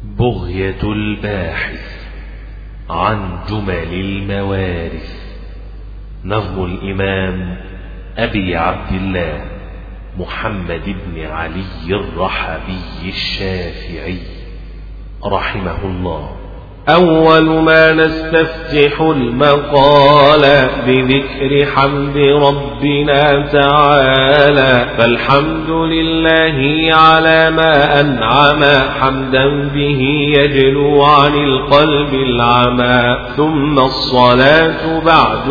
بغية الباحث عن جمل الموارث. نظم الإمام أبي عبد الله محمد بن علي الرحبي الشافعي رحمه الله. أول ما نستفتح المقال بذكر حمد ربنا تعالى، فالحمد لله على ما أنعم حمدا به يجلو عن القلب العمى، ثم الصلاة بعد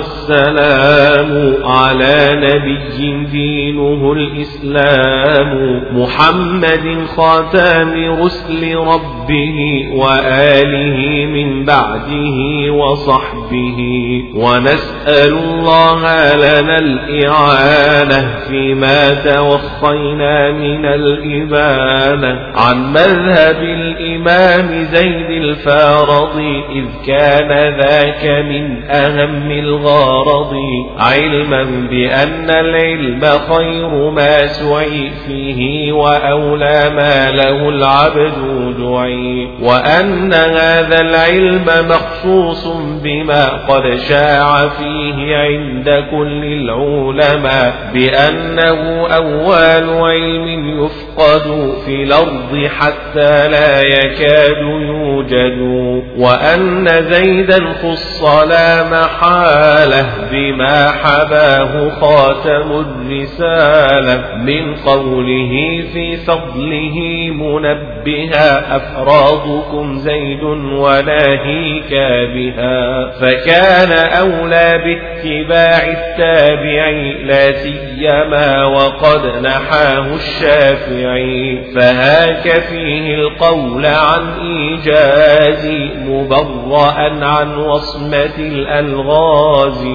والسلام على نبي دينه الإسلام، محمد خاتم رسل ربه وآله من بعده وصحبه. ونسأل الله لنا الإعانة فيما توخينا من الإبانة عن مذهب الإمام زيد الفارضي، إذ كان ذاك من أهم الغرض، علما بأن العلم خير ما سعي فيه وأولى ما له العبد دعي، وأن هذا العلم مخصوص بما قد شاع فيه عند كل العلماء، بأنه أول علم يفقد في الأرض حتى لا يكاد يوجد، وأن زيدا خص لا محالة بما حباه خاتم الرسالة، من قوله في فضله منبها أفرادكم زيد وناهيك بها، فكان أولى باتباع التابع لا سيما وقد نحاه الشافعي، فهاك فيه القول عن إيجاز مبرأ عن وصمة الألغاز.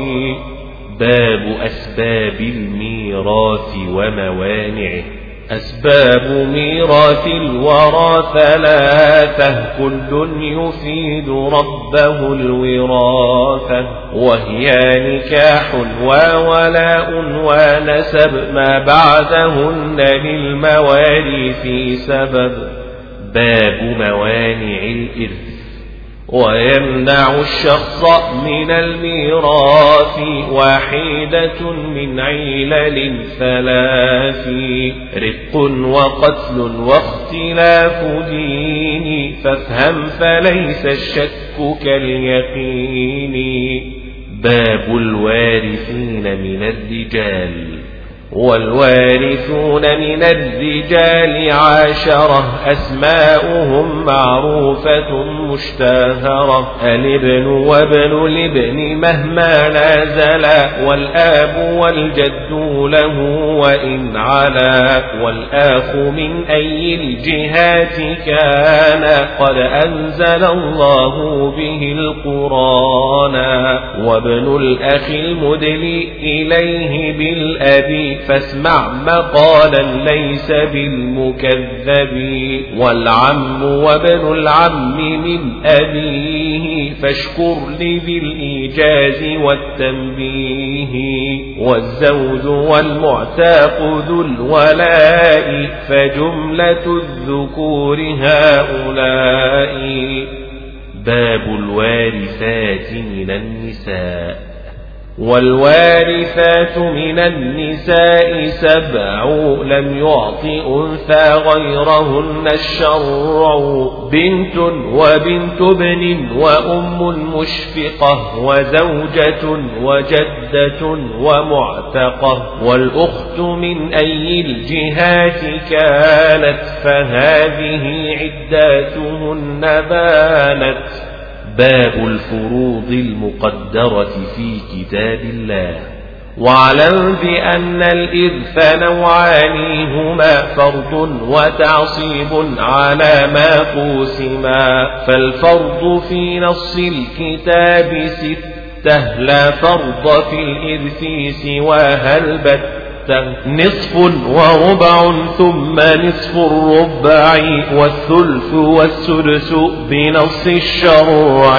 باب أسباب الميراث وموانعه. أسباب ميراث الورى ثلاثة، كل يفيد ربه الوراثة، وهي نكاح وولاء ونسب، ما بعدهن للمواريث سبب. باب موانع الإرث. ويمنع الشخص من الميراث واحدة من علل ثلاث، رق وقتل واختلاف دين، فافهم فليس الشك كاليقين. باب الوارثين من الرجال. والوارثون من الرجال 10، أسماؤهم معروفة مشتهرة، الابن وابن الابن مهما نازلا، والآب والجد له وإن علا، والآخ من أي الجهات كان قد أنزل الله به القرآن، وابن الأخ المدلي إليه بالأبي، فاسمع مقالا ليس بالمكذب، والعم وابن العم من أبيه، فاشكر لذي الإيجاز والتنبيه، والزوج والمعتاق ذو الولاء، فجملة الذكور هؤلاء. باب الوارثات من النساء. والوارثات من النساء 7، لم يعط أنثى غيرهن الشرع، بنت وبنت ابن وأم مشفقة، وزوجة وجدة ومعتقة، والأخت من أي الجهات كانت، فهذه عداتهن بانت. باب الفروض المقدرة في كتاب الله. واعلم بأن الإرث نوعان هما، فرض وتعصيب على ما قوسما، فالفرض في نص الكتاب 6، لا فرض في الإرث سواها البتة، نصف وربع ثم نصف الربع، والثلث والسدس بنص الشرع،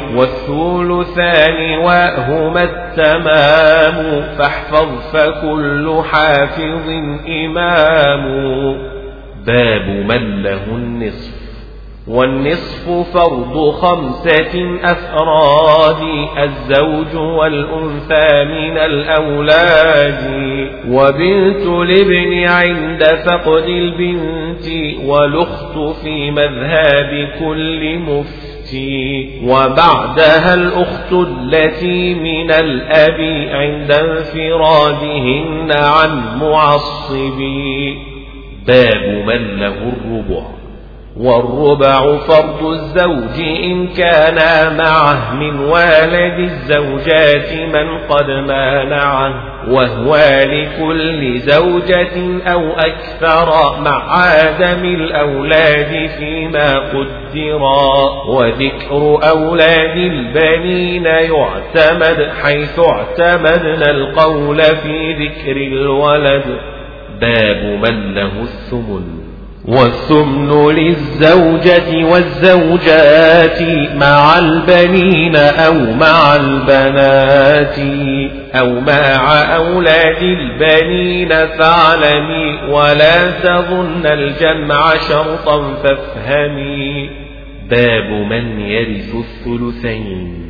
والثلثان وهما التمام، فاحفظ فكل حافظ إمام. باب من له النصف. والنصف فرض 5 أفراد الزوج والأنثى من الأولاد وبنت الابن عند فقد البنت والأخت في مذهب كل مفتي وبعدها الأخت التي من الأب عند انفرادهن عن معصب. باب من له الربع. والربع فرض الزوج إن كان معه من والد الزوجات من قد مانعه وهو لكل زوجة أو أكثر مع عدم الأولاد فيما قدرا. وذكر أولاد البنين يعتمد حيث اعتمدنا القول في ذكر الولد. باب من له الثمن. والثمن للزوجة والزوجات مع البنين أو مع البنات أو مع أولاد البنين فاعلمي ولا تظن الجمع شرطا فافهمي. باب من يرث الثلثين.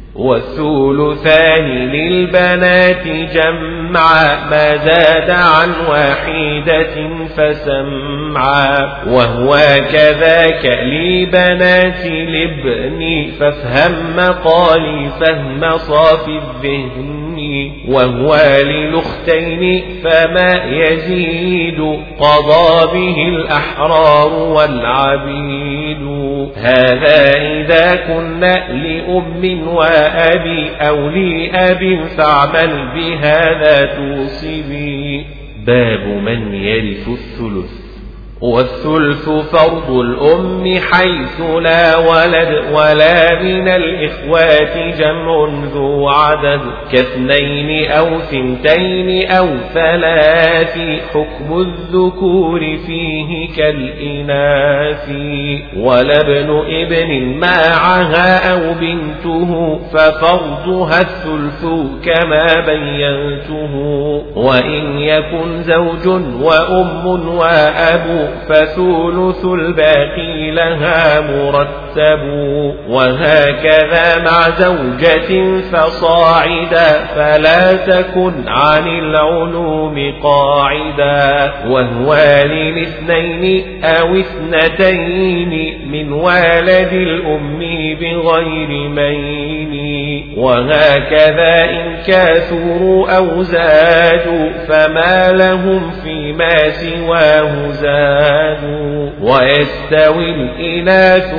والثلثان للبنات جمعا ما زاد عن واحدة فسمعا وهو كذاك لبنات الابن فافهم مقالي فهم صافي الذهن. وهو للأختين فما يزيد قضى به الأحرار والعبيد. هذا إذا كنا لأم وأبي أو لأب فاعمل بهذا توصبي. باب من يرث الثلث. والثلث فرض الأم حيث لا ولد ولا من الإخوات جمع ذو عدد كاثنين أو ثنتين أو 3 حكم الذكور فيه كالإناث. ولا ابن ابن معها أو بنته ففرضها الثلث كما بينته. وإن يكن زوج وأم وأب فثلث الباقي لها مرتب. وهكذا مع زوجة فصاعدا فلا تكن عن العلوم قاعدا. وهو للاثنين أو 2 من والد الأم بغير مين. وهكذا إن كاثروا أو زادوا فما لهم فيما سواه زاد. ويستوي الإناث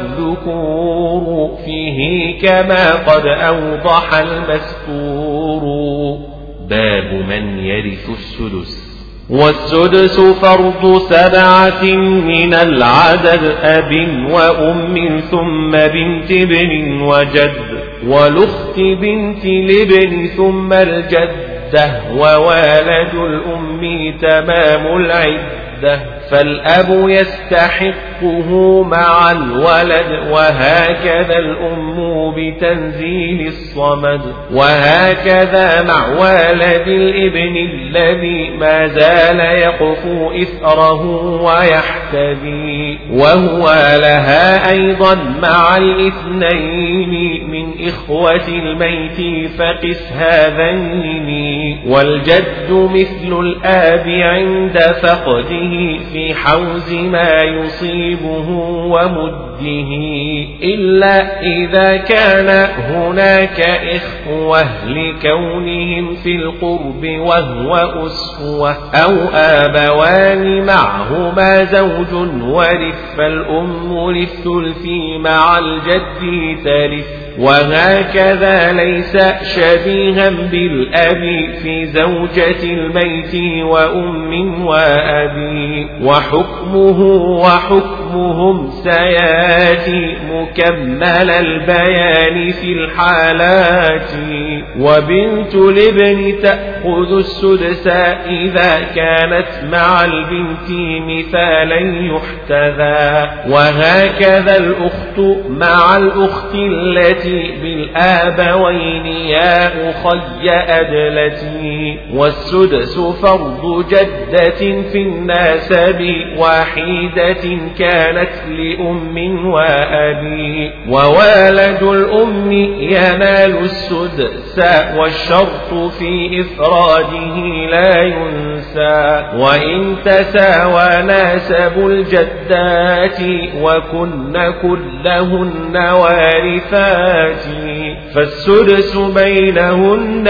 والذكور فيه كما قد أوضح المذكور. باب من يرث السدس. والسدس فرض 7 من العدد أب وأم ثم بنت ابن وجد والأخت بنت الابن ثم الجدة ووالد الأم تمام العدة. فالأب يستحقه مع الولد وهكذا الأم بتنزيل الصمد. وهكذا مع والد الابن الذي ما زال يقفو إثره ويحتذي. وهو لها أيضا مع 2 من إخوة الميت فقس هذين. والجد مثل الآب عند فقده في حوز ما يصيبه ومده إلا إذا كان هناك إخوة لكونهم في القرب وهو أسوة أو آبوان معهما زوج ورث فالأم للثلث مع الجد ترث. وهكذا ليس شبيها بالأب في زوجة الميت وأم وأبي. وحكمه وحكمهم سياتي مكمل البيان في الحالات. وبنت الابن تأخذ السدس إذا كانت مع البنت مثالا يحتذى. وهكذا الأخت مع الأخت التي بالآبوين يا أخي أدلتي. والسدس فرض جدة في الناسب واحدة كان كانت لأم وأبي. ووالد الأم ينال السدس والشرط في إفراده لا ينسى. وإن تساوى ناسب الجدات وكن كلهن وارثات فالسدس بينهن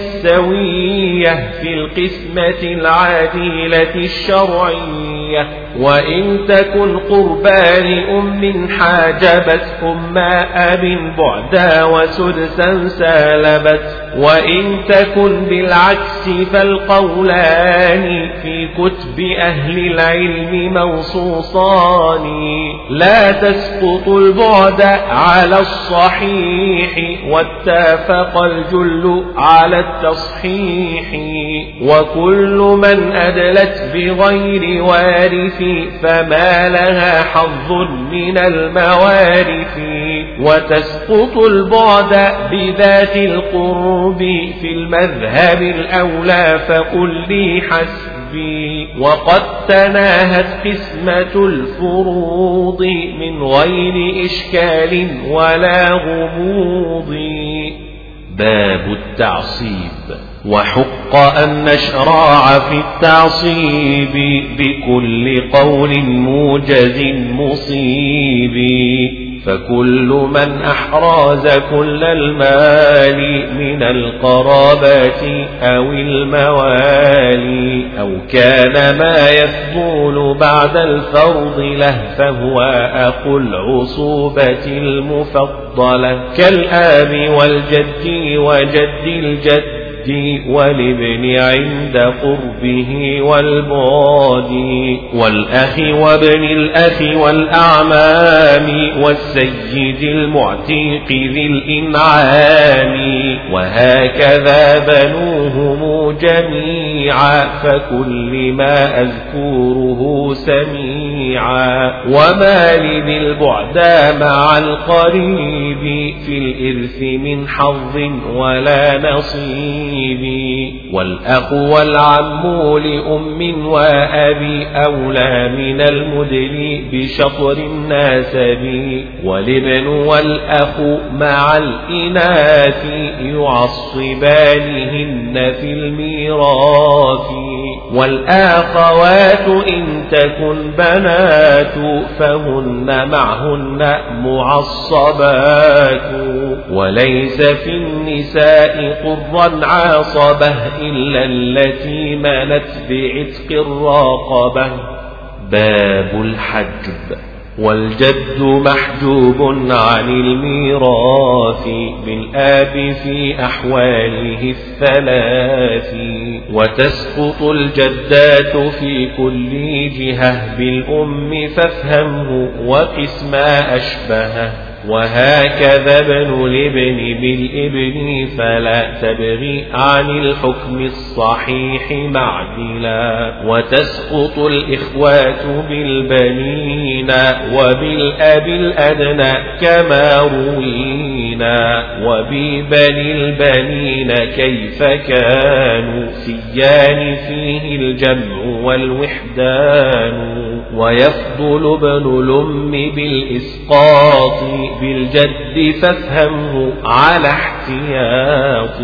بالسوية في القسمة العادلة الشرعية. وإن تكن قربان أم حاجبت أم أب بعدا وسدسا سالبت. وإن تكن بالعكس فالقولان في كتب أهل العلم موصوصان. لا تسقط البعد على الصحيح واتفق الجل على التصحيح. وكل من أدلت بغير وارث فما لها حظ من الموارث. وتسقط البعد بذات القرب في المذهب الأولى فقل لي حسبي. وقد تناهت قسمة الفروض من غير إشكال ولا غموض. باب التعصيب. وحق أن نشرع في التعصيب بكل قول موجز مصيب. فكل من أحراز كل المال من القرابات أو الموالي أو كان ما يفضل بعد الفرض له فهو أخو العصوبة المفضلة كالآب والجد وجد الجد والابن عند قربه والبعد والأخ وابن الأخ والأعمام والسيد المعتيق ذي الإنعام. وهكذا بنوهم جميعا فكل ما أذكره سميعا. وما لذي البعد مع القريب في الإرث من حظ ولا نصيب. والأخ والعم لأم وأبي أولى من المدل بشطر الناسب. والابن والأخ مع الإناث يعصبانهن في الميراث. والآخوات إن تكن بنات فهن معهن معصبات. وليس في النساء قرا عاصبة إلا التي منت بعتق الراقبة. باب الحجب. والجد محجوب عن الميراث بالآب في أحواله الثلاث. وتسقط الجدات في كل جهة بالأم فافهمه وقس ما أشبهه. وهكذا ابن الابن بالابن فلا تبغي عن الحكم الصحيح معدلا. وتسقط الإخوات بالبنين وبالأب الأدنى كما روينا. وببني البنين كيف كانوا سيان فيه الجمع والوحدان. ويفضل ابن الأم بالإسقاط بالجد فافهمه على احتياط.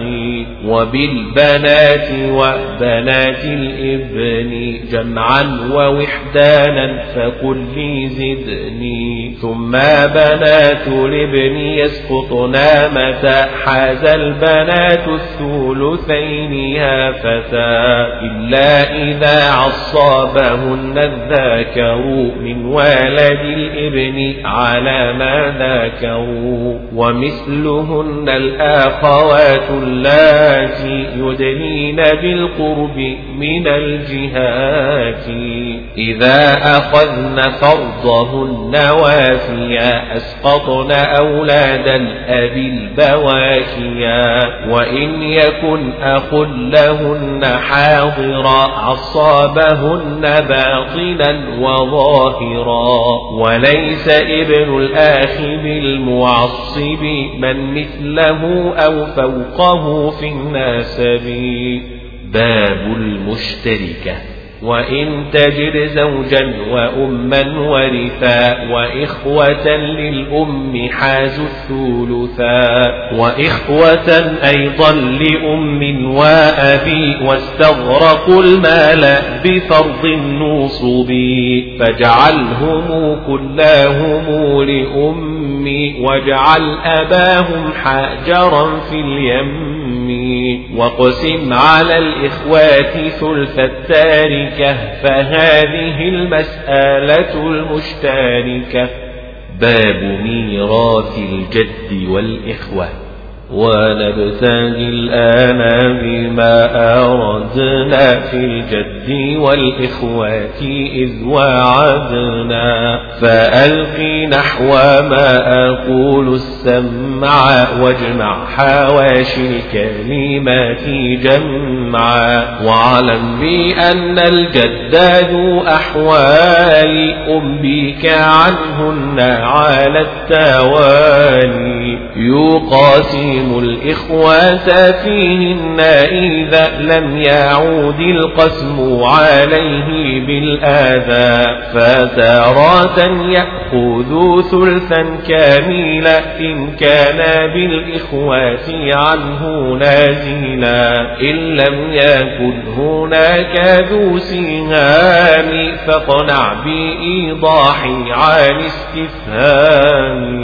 وبالبنات وبنات الابن جمعا ووحدانا فقل لي زدني. ثم بنات الابن يسقطنا متى حاز البنات الثلثين هافتا. إلا إذا عصابهن الذاكر من ولد الابن على ما ذاكروا. ومثلهن الآخوات اللاتي يدنين بالقرب من الجهات. إذا أخذن فرضهن وافيا أسقطن أولاد الأب البواكيا. وإن يكن أخ لهن حاضرا عصابهن باطنا وظاهرا. وليس ابن الآخ بالمعصب من مثله أو فوقه في الناسب. باب المشتركة. وإن تجد زوجا وأما ورثا وإخوة للأم حازوا الثلثا وإخوة أيضا لأم وأبي واستغرقوا المال بفرض النصب فاجعلهم كلهم لأمي واجعل أباهم حاجرا في اليم واقسم على الإخوات ثلث التاركة فهذه المسألة المشتركة. باب ميراث الجد والإخوة. ونبتغي الآن بما أردنا في الجد والإخوة إذ وعدنا فألقي نحو ما أقول السمع واجمع حواشي الكلمات جمعا واعلم بأن الجد ذو أحوال أنبيك عنهن على التوالي يقاسم الإخوة فيهن إذا لم يعود القسم عليه بالآذى فتارة يأخذ ثلثا كاملا إن كان بالإخوة عنه نازلا إن لم يكن هناك ذو سهام فاقنع بإيضاح عن استفهام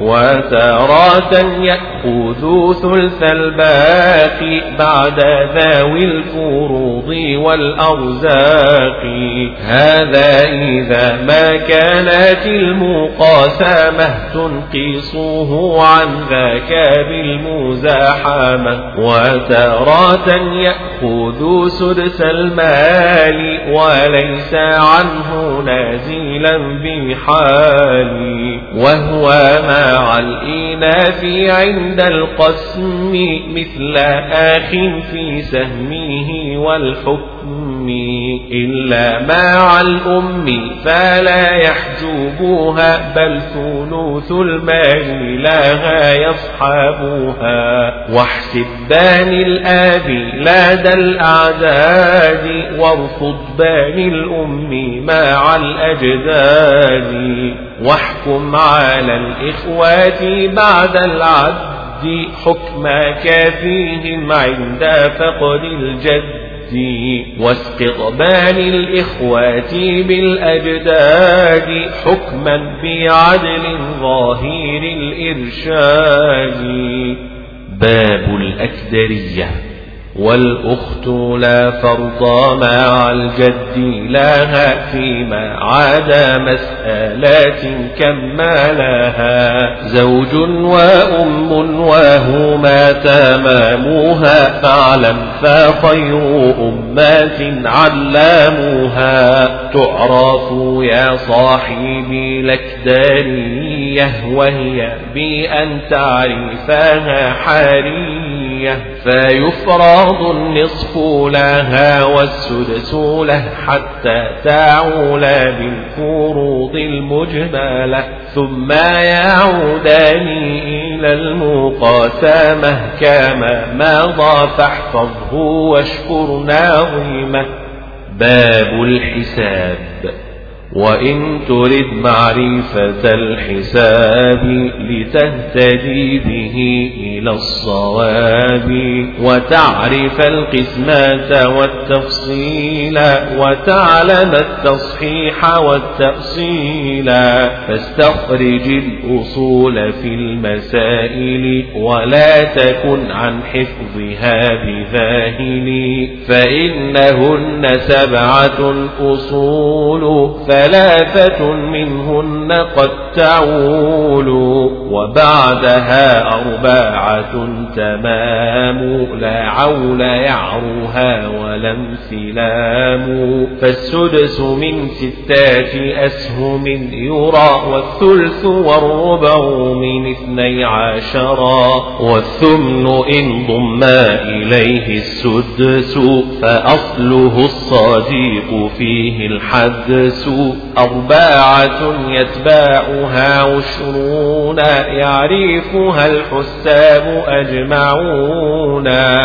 وتارة يأخذ ثلث الباقي بعد ذوي الفروض والأرزاق هذا إذا ما كانت المقاسمة تنقصه عن ذاك بالمزاحمة وتارة يأخذ سدس المال وليس عنه نازلا بحال وهو مع الإناث عند القسم مثل أخ في سهمه والحكم إلا مع الأم فلا يحجبها بل ثلث المال لها يصحبها واحسب بان الآب لدى الأعداد وارفض بان الأم مع الأجداد واحكم على الإخوات بعد العد حكمك فيهم عند فقد الجد واستقبال الإخوات بالأجداد حكما بعدل ظاهر الإرشاد. باب الأكدرية. والأخت لا فرض مع الجد لها فيما عدا مسألات كما لها زوج وأم وهما تمامها فاعلم فخير أمات علاموها تعرف يا صاحبي الأكدرية وهي بأن تعرفها حرية فيفرض النصف لها والسدس له حتى تعول بالفروض المجملة ثم يعودان إلى المقاسمة كما مضى فاحفظه واشكر ناظمه. باب الحساب. وإن ترد معرفة الحساب لتهتدي به إلى الصواب وتعرف القسمات والتفصيل وتعلم التصحيح والتأصيل فاستخرج الأصول في المسائل ولا تكن عن حفظها بذاهل فإنهن 7 أصول 3 منهن قد تعول وبعدها 4 تمام لا عول يعروها ولا انسلام فالسدس من 6 أسهم يرى والثلث والربع من 12 والثمن إن ضم إليه السدس فأصله الصديق فيه الحدس 4 يتباعها 20 يعرفها الحساب أجمعون.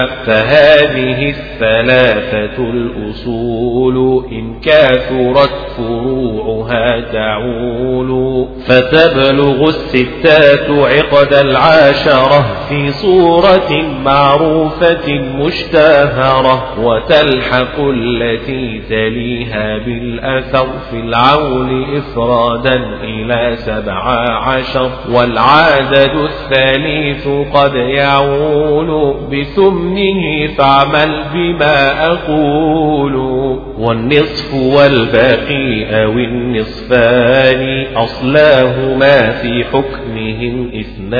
فهذه 3 الأصول إن كثرت فروعها تعول. فتبلغ 6 عقد 10 في صورة معروفة مشتهرة. وتلحق التي تليها بالأثر في العول إفرادا إلى 17. والعدد الثالث قد يعول بثمنه فاعمل بما أقول. والنصف والباقي أو النصفان أصلاهما في حكمهم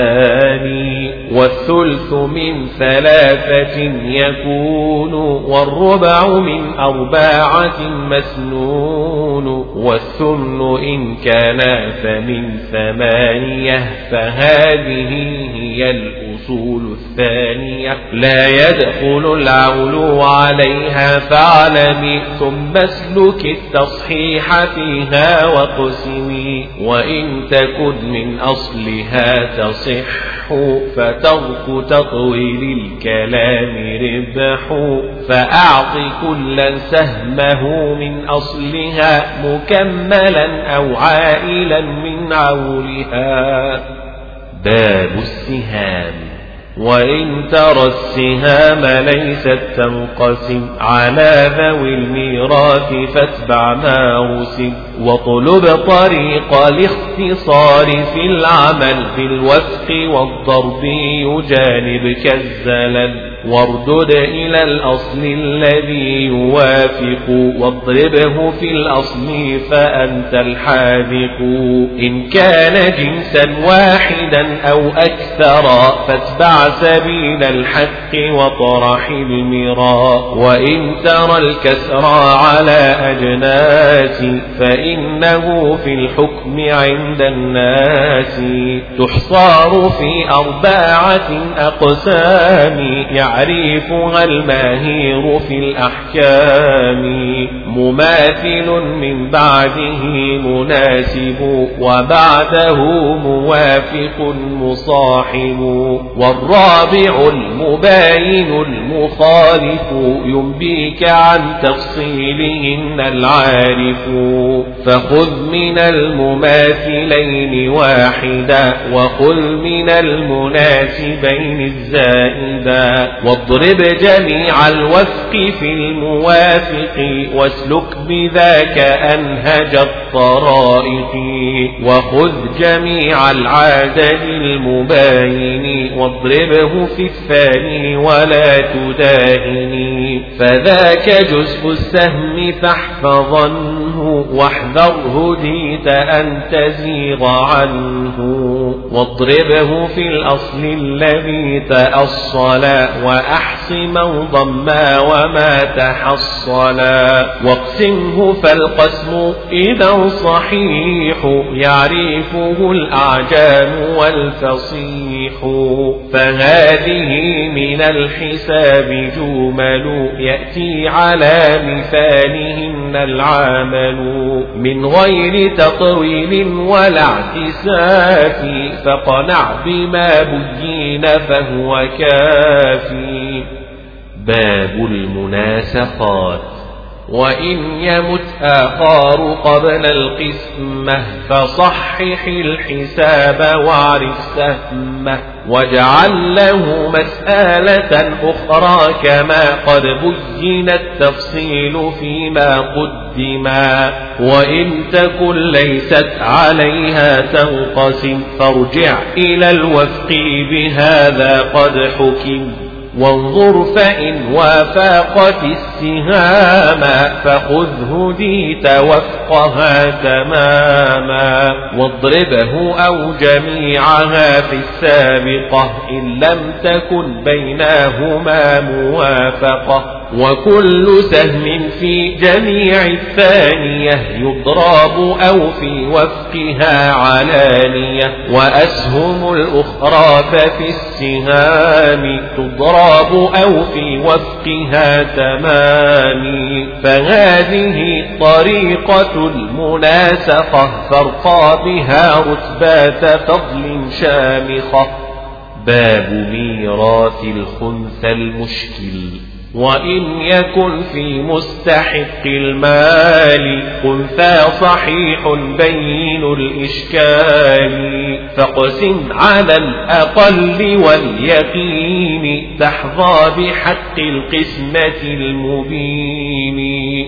2. والثلث من 3 يكون. والربع من 4 مسنون. والثمن إن كان فمن 8. فهذه هي الأصول الثانية. لا يدخل العول عليها فاعلمي ثم اسلك التصحيح فيها واقسمي. وإن تكن من أصلها تصح فترك تطويل الكلام ربح. فأعط كلا سهمه من أصلها مكملا أو عائلا من عولها. باب السهام. وإن ترى السهام ليست تنقسم على ذوي الميراث فاتبع ما رسم. واطلب طريق الاختصار في العمل بالوفق والضرب يجانبك الزلل. واردد إلى الأصل الذي يوافق واضربه في الأصل فأنت الحاذق. إن كان جنسا واحدا أو أكثر فاتبع سبيل الحق وطرح المراء. وإن ترى الكسر على أجناس فإنه في الحكم عند الناس تحصار في 4 أقسام يعرفها الماهر في الأحكام. مماثل من بعده مناسب وبعده موافق مصاحب. والرابع المباين المخالف ينبيك عن تفصيلهن العارف. فخذ من المماثلين واحدا وخذ من المناسبين الزائدا. واضرب جميع الوفق في الموافق واسلك بذاك أنهج الطرائق. وخذ جميع العدد المباين واضربه في الثاني ولا تداهني. فذاك جزء السهم فاحفظنه واحذره هديت أن تزيغ عنه. واضربه في الأصل الذي تأصلا وأحص من ضما وما تحصلا. واقسمه فالقسم إذا صحيح يعرفه الأعجام والفصيح. فهذه من الحساب جمل يأتي على مثالهن العمل من غير تطويل ولا اعتساف. فقنع بما بين فهو كافي. باب المناسخات. وإن يمت آخر قبل القسمة فصحح الحساب واعرف سهمه. واجعل له مسألة أخرى كما قد بين التفصيل فيما قدما. وإن تكن ليست عليها تنقسم فارجع إلى الوفق بهذا قد حكم. وانظر فإن وافقت السهام فخذ هديت وفقها تماما. واضربه أو جميعها في السابقة إن لم تكن بينهما موافقة. وكل سهم في جميع الثانية يضرب أو في وفقها علانية وأسهم الأخرى ففي السهام تضرب أو في وفقها تمام فهذه طريقة المناسخة فارقى بها رتبات فضل شامخة. باب ميراث الخنثى المشكل. وإن يكن في مستحق المال خنثى صحيح بين الإشكال فاقسم على الأقل واليقين تحظى بحق القسمة المبين.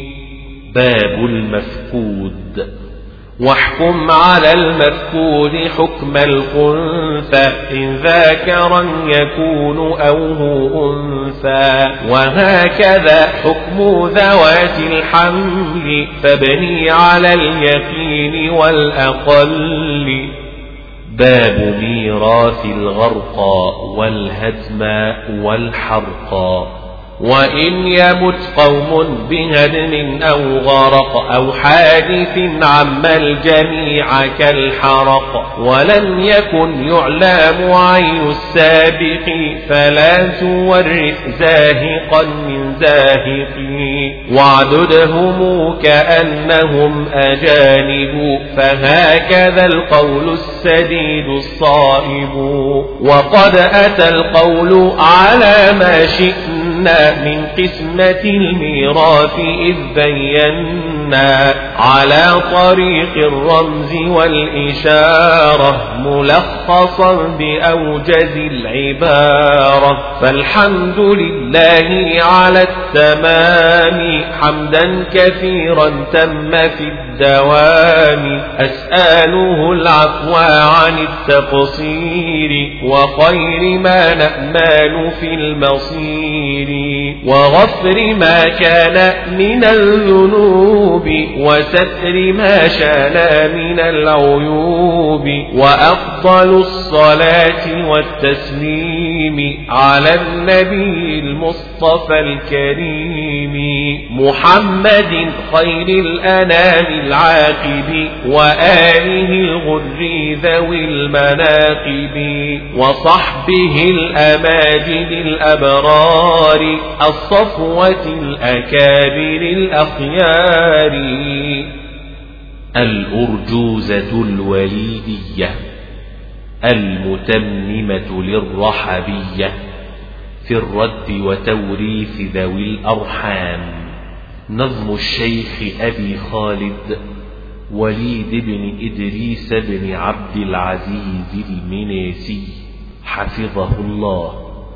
باب المفقود. واحكم على المفقود حكم الخنثى إن ذاكرا يكون أو هو أنثى وهكذا حكم ذوات الحمل فابني على اليقين والأقل. باب ميراث الغرقى والهدم والحرقى. وإن يمت قوم بهدم أو غرق أو حادث عم الجميع كالحرق ولم يكن يعلم عين السابق فلا تورث زاهقا من زاهق واعددهم كأنهم أجانب فهكذا القول السديد الصائب. وقد أتى القول على ما شئنا من قسمة الميراث إذ بينا على طريق الرمز والإشارة ملخصا بأوجز العبارة فالحمد لله على التمام حمدا كثيرا تم في الدوام أسأله العفو عن التقصير وخير ما نأمل في المصير وغفر ما كان من الذنوب وستر ما شان من العيوب وأفضل الصلاة والتسليم على النبي المصطفى الكريم محمد خير الأنام العاقب وآله الغر ذوي المناقب وصحبه الأماجد الأبرار الصفوة الأكابر الأخيار. الأرجوزة الوليدية المتممة للرحبية في الرد وتوريث ذوي الأرحام. نظم الشيخ أبي خالد وليد بن إدريس بن عبد العزيز المنيسي حفظه الله.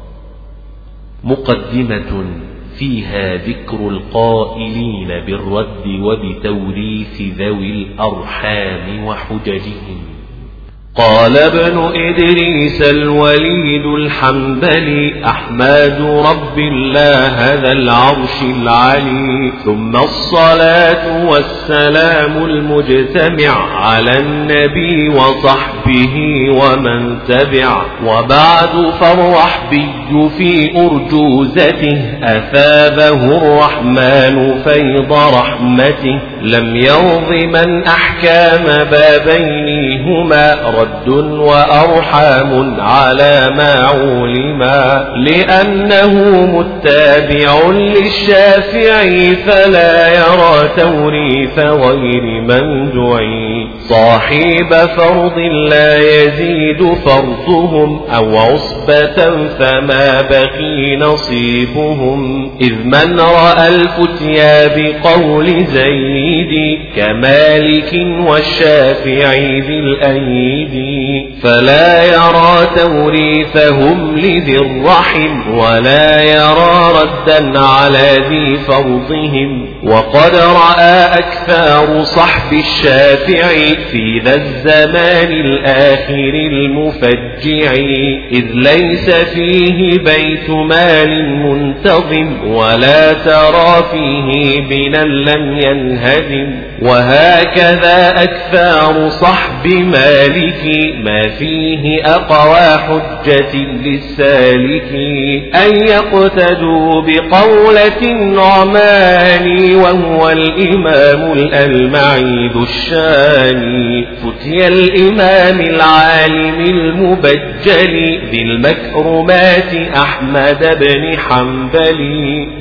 مقدمة فيها ذكر القائلين بالرد وبتوريث ذوي الأرحام وحججهم. قال ابن إدريس الوليد الحنبلي أحمد رب الله ذا العرش العلي ثم الصلاة والسلام المجتمع على النبي وصحبه ومن تبع وبعد فالرحبي في أرجوزته أثابه الرحمن فيض رحمته لم يرض من أحكام بابينهما رد وأرحام على ما علما لأنه متابع للشافعي فلا يرى توريث غير من دعي صاحب فرض لا يزيد فرضهم أو عصبة فما بقي نصيبهم إذ من رأى الفتيا بقول زيد كمالك والشافعي ذي الأيد فلا يرى توريثهم لذي الرحم ولا يرى ردا على ذي فرضهم وقد رأى أكثر صحب الشافعي في ذا الزمان الآخر المفجع إذ ليس فيه بيت مال منتظم ولا ترى فيه بنا لم ينهدم وهكذا أكثار صحب مالك ما فيه أقوى حجة للسالك أن يقتدوا بقولة النعمان وهو الإمام الألمعي ذو الشان فتي الإمام العالم المبجل ذي المكرمات أحمد بن حنبل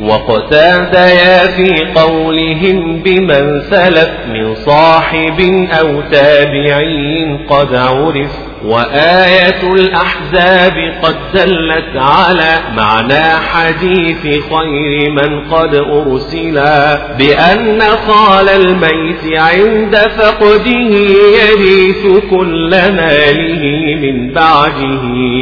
واقتديا في قولهم بمن سلف من صاحب أو تابعين قد عرف وآية الأحزاب قد دلت على معنى حديث خير من قد أرسلا بأن خال الميت عند فقده يرث كل ماله من بعده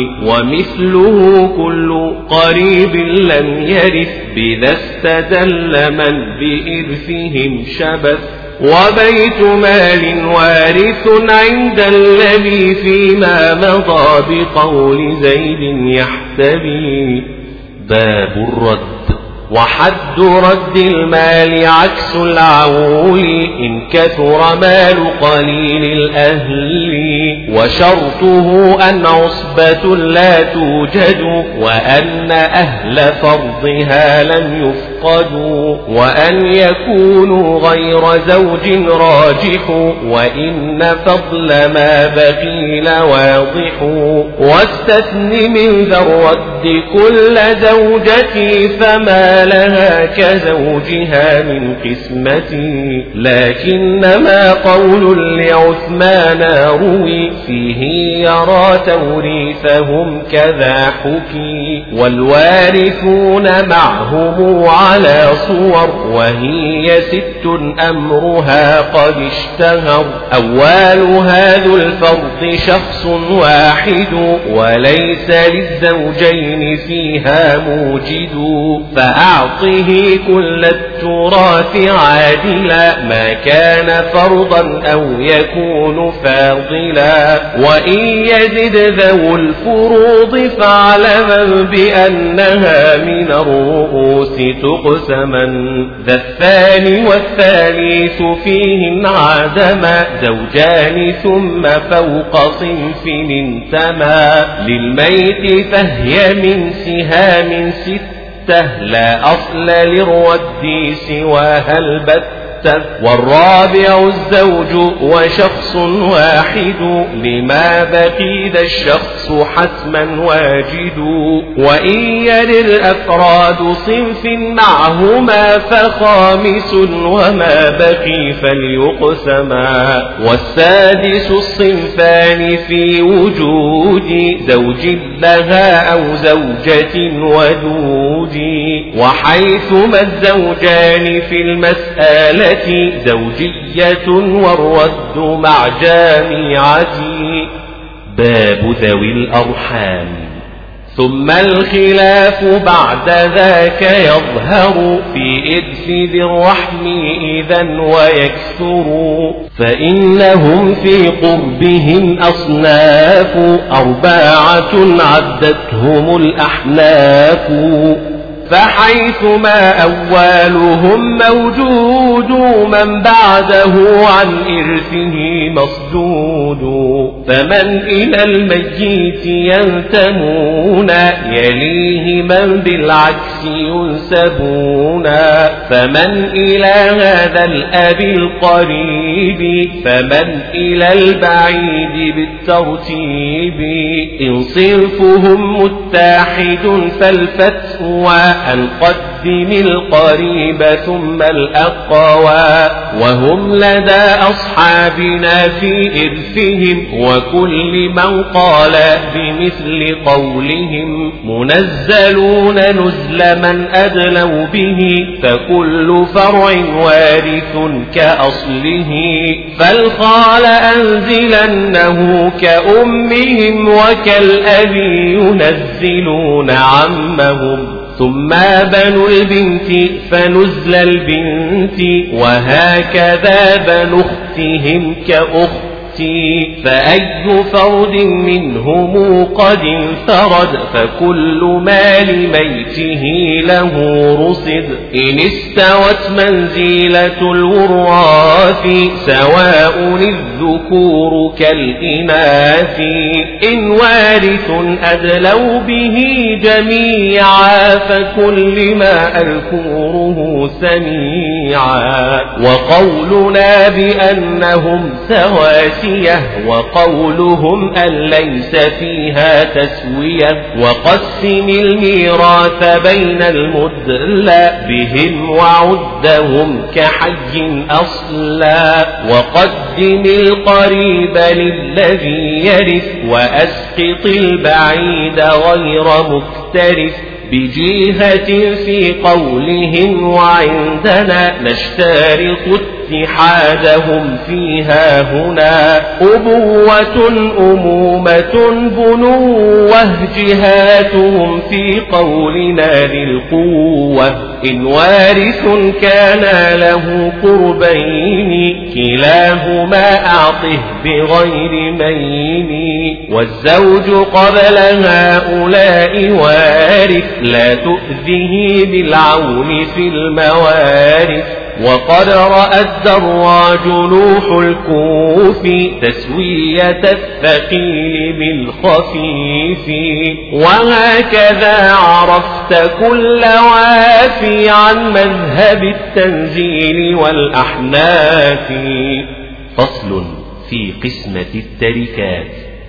ومثله كل قريب لم يرث بذا استدل من بإرثهم شبث وبيت مال وارث عند الذي فيما مضى بقول زيد يحتبي. باب الرد. وحد رد المال عكس العول إن كثر مال قليل الأهل وشرطه أن عصبة لا توجد وأن أهل فرضها لم يفقدوا وأن يكونوا غير زوج راجح وإن فضل ما بقيل واضح واستثن من ذا الرد كل زوجة فما لها كزوجها من قسمتي لكنما قول لعثمان روي فيه يرى توريثهم كذا حكي والوارثون معهم على صور وهي 6 أمرها قد اشتهر أولها ذو الفرض شخص واحد وليس للزوجين فيها موجد فأعطه كل التراث عادلا ما كان فرضا أو يكون فاضلا وإن يزد ذو الفروض فاعلما بأنها من الرؤوس تقسما ذا الثاني والثالث فيهن عدما زوجان ثم فوق صنف انتمى للميت فهي من سهام 6 لا أصل للرد سواها البتة والرابع الزوج وشخص واحد لما بقي ذا الشخص حتما واجد وإن يرر أفراد صنف معهما فخامس وما بقي فليقسما والسادس الصنفان في وجود زوج لها أو زوجة ودود وحيثما الزوجان في المسألة زوجية والرد مع جامعة. باب ذوي الأرحام. ثم الخلاف بعد ذاك يظهر في إرث ذي الرحم إذا ويكثر فإنهم في قربهم أصناف 4 عدتهم الأحناف فحيثما أولهم موجود من بعده عن إرثه مصدود فمن إلى الميت ينتمون يليه من بالعكس ينسبون فمن إلى هذا الأب القريب فمن إلى البعيد بالترتيب إن صرفهم متحد فالفتوى أن قدم القريب ثم الأقوى وهم لدى أصحابنا في إرثهم وكل من قال بمثل قولهم منزلون نزل من أدلوا به فكل فرع وارث كأصله فالخال أنزلنه كأمهم وكالأب ينزلون عمهم ثم بنو البنت فنزل البنت وهكذا بنو اختهم كأخت يؤتي فأي فرد منهم قد انفرد فكل مال ميته له رصد إن استوت منزلة الوراث سواء الذكور كالإناث إن وارث أدلوا به جميعا فكل ما أذكوره سميعا وقولنا بأنهم سواسية وقولهم أن ليس فيها تسوية وقسم الميراث بين المدلى بهم وعدهم كحي أصلا وقدم القريب للذي يرث وأسقط البعيد غير مكترث بجهة في قولهم وعندنا نشترط اتحادهم فيها هنا أبوة أمومة بنوة جهاتهم في قولنا للقوة إن وارث كان له قربين كلاهما أعطه بغير مين والزوج قبل هؤلاء وارث لا تؤذه بالعون في الموارث وقد رأى الدراج نوح الكوف تسوية الثقيل بالخفيف وهكذا عرفت كل وافي عن مذهب التنزيل والأحناف. فصل في قسمة التركات.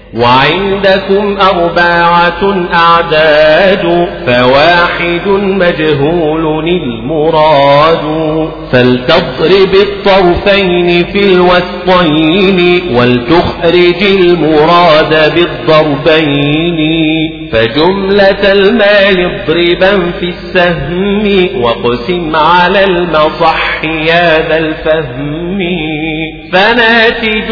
وعندكم أربعة أعداد فواحد مجهول المراد فلتضرب الطرفين في الوسطين ولتخرج المراد بالضربين فجملة المال اضربا في السهم واقسم على المصح يا ذا الفهم فناتج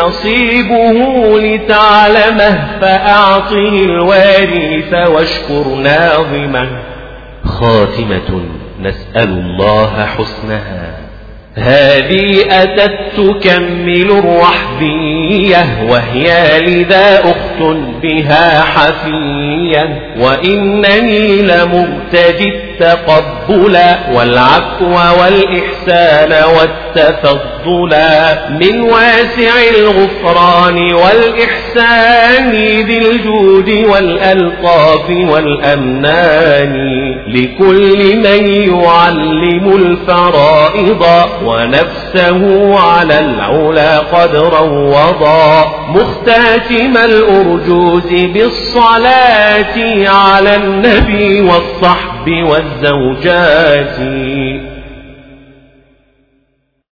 نصيبه لتعلمه فأعطه الوارث واشكر ناظمه. خاتمة نسأل الله حسنها. هذه أتت تكمل الرحبية وهي لذا أخت بها حفية وإنني لمرتدي التقبل والعفو والإحسان والتفضل من واسع الغفران والإحسان ذي الجود والألطاف والأمنان لكل من يعلم الفرائض ونفسه على العلا قد روضا مختاتم الأرجوز بالصلاة على النبي والصحب والزوجات.